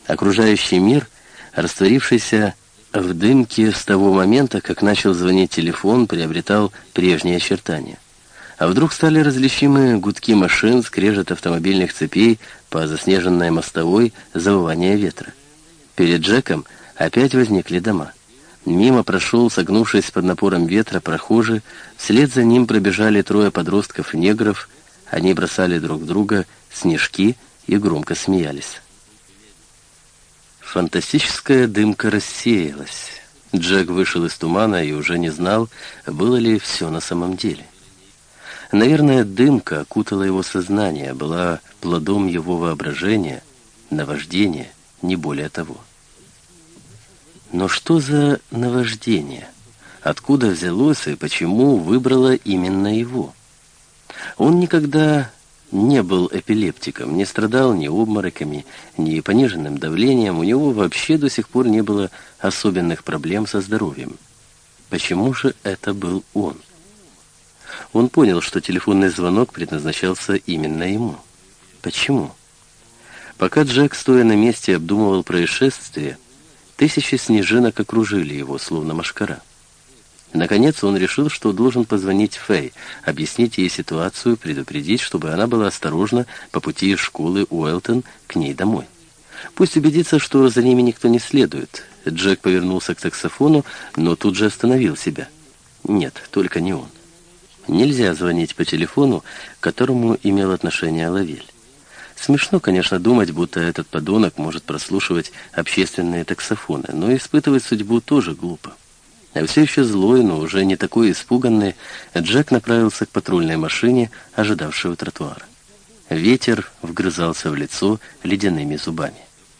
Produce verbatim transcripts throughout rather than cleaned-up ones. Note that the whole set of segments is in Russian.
Окружающий мир, растворившийся в дымке с того момента, как начал звонить телефон, приобретал прежние очертания. А вдруг стали различимы гудки машин, скрежет автомобильных цепей по заснеженной мостовой, завывание ветра. Перед Джеком опять возникли дома. Мимо прошел, согнувшись под напором ветра, прохожий, вслед за ним пробежали трое подростков-негров, они бросали друг в друга снежки и громко смеялись. Фантастическая дымка рассеялась. Джек вышел из тумана и уже не знал, было ли все на самом деле. Наверное, дымка окутала его сознание, была плодом его воображения, наваждения, не более того. Но что за наваждение? Откуда взялось и почему выбрало именно его? Он никогда не был эпилептиком, не страдал ни обмороками, ни пониженным давлением, у него вообще до сих пор не было особенных проблем со здоровьем. Почему же это был он? Он понял, что телефонный звонок предназначался именно ему. Почему? Пока Джек, стоя на месте, обдумывал происшествие, тысячи снежинок окружили его, словно мошкара. Наконец он решил, что должен позвонить Фэй, объяснить ей ситуацию, предупредить, чтобы она была осторожна по пути из школы Уэлтон к ней домой. Пусть убедится, что за ними никто не следует. Джек повернулся к таксофону, но тут же остановил себя. Нет, только не он. Нельзя звонить по телефону, к которому имел отношение Лавель. Смешно, конечно, думать, будто этот подонок может прослушивать общественные таксофоны, но испытывать судьбу тоже глупо. А все еще злой, но уже не такой испуганный, Джек направился к патрульной машине, ожидавшей у тротуара. Ветер вгрызался в лицо ледяными зубами.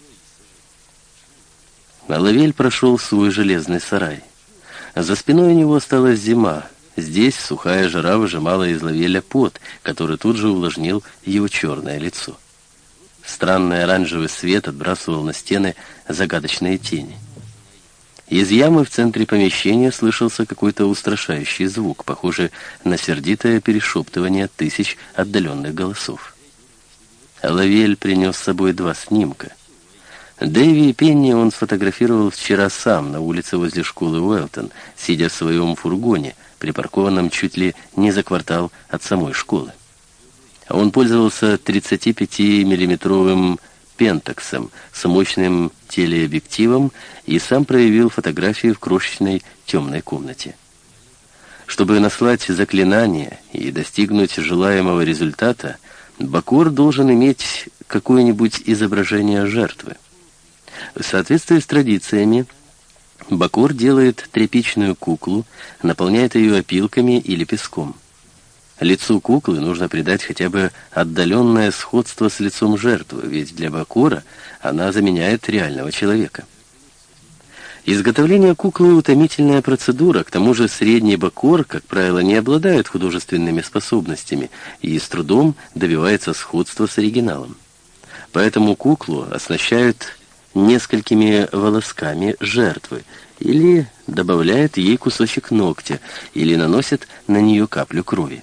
Лавель прошел в свой железный сарай. За спиной у него осталась зима. Здесь сухая жара выжимала из Лавеля пот, который тут же увлажнил его черное лицо. Странный оранжевый свет отбрасывал на стены загадочные тени. Из ямы в центре помещения слышался какой-то устрашающий звук, похожий на сердитое перешептывание тысяч отдаленных голосов. Лавель принес с собой два снимка. Дэви и Пенни он сфотографировал вчера сам на улице возле школы Уэлтон, сидя в своем фургоне, припаркованном чуть ли не за квартал от самой школы. Он пользовался тридцатипятимиллиметровым пентаксом с мощным телеобъективом и сам проявил фотографии в крошечной темной комнате. Чтобы наслать заклинание и достигнуть желаемого результата, Бакор должен иметь какое-нибудь изображение жертвы. В соответствии с традициями, Бакор делает тряпичную куклу, наполняет ее опилками или песком. Лицу куклы нужно придать хотя бы отдаленное сходство с лицом жертвы, ведь для Бакора она заменяет реального человека. Изготовление куклы — утомительная процедура, к тому же средний Бакор, как правило, не обладает художественными способностями и с трудом добивается сходства с оригиналом. Поэтому куклу оснащают несколькими волосками жертвы, или добавляют ей кусочек ногтя, или наносят на нее каплю крови.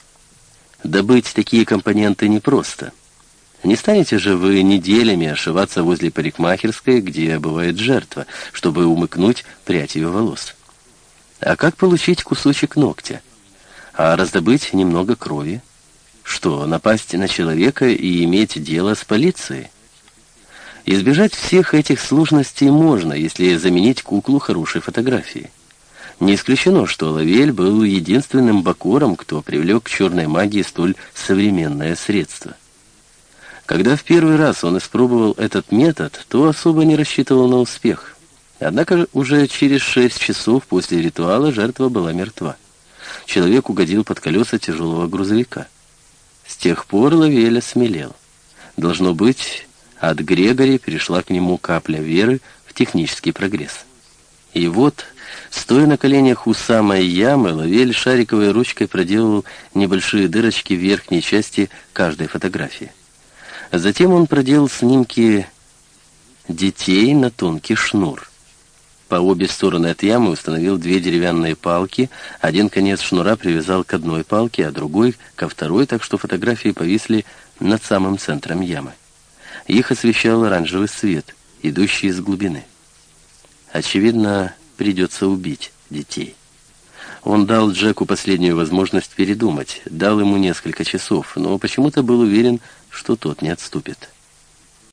Добыть такие компоненты непросто. Не станете же вы неделями ошиваться возле парикмахерской, где бывает жертва, чтобы умыкнуть прядь ее волос. А как получить кусочек ногтя? А раздобыть немного крови? Что, напасть на человека и иметь дело с полицией? Избежать всех этих сложностей можно, если заменить куклу хорошей фотографией. Не исключено, что Лавель был единственным Бакором, кто привлек к черной магии столь современное средство. Когда в первый раз он испробовал этот метод, то особо не рассчитывал на успех. Однако уже через шесть часов после ритуала жертва была мертва. Человек угодил под колеса тяжелого грузовика. С тех пор Лавель осмелел. Должно быть, от Грегори перешла к нему капля веры в технический прогресс. И вот, стоя на коленях у самой ямы, Лавель шариковой ручкой проделал небольшие дырочки в верхней части каждой фотографии. Затем он проделал снимки детей на тонкий шнур. По обе стороны от ямы установил две деревянные палки, один конец шнура привязал к одной палке, а другой — ко второй, так что фотографии повисли над самым центром ямы. Их освещал оранжевый свет. идущий из глубины. Очевидно, придется убить детей. Он дал Джеку последнюю возможность передумать, дал ему несколько часов, но почему-то был уверен, что тот не отступит.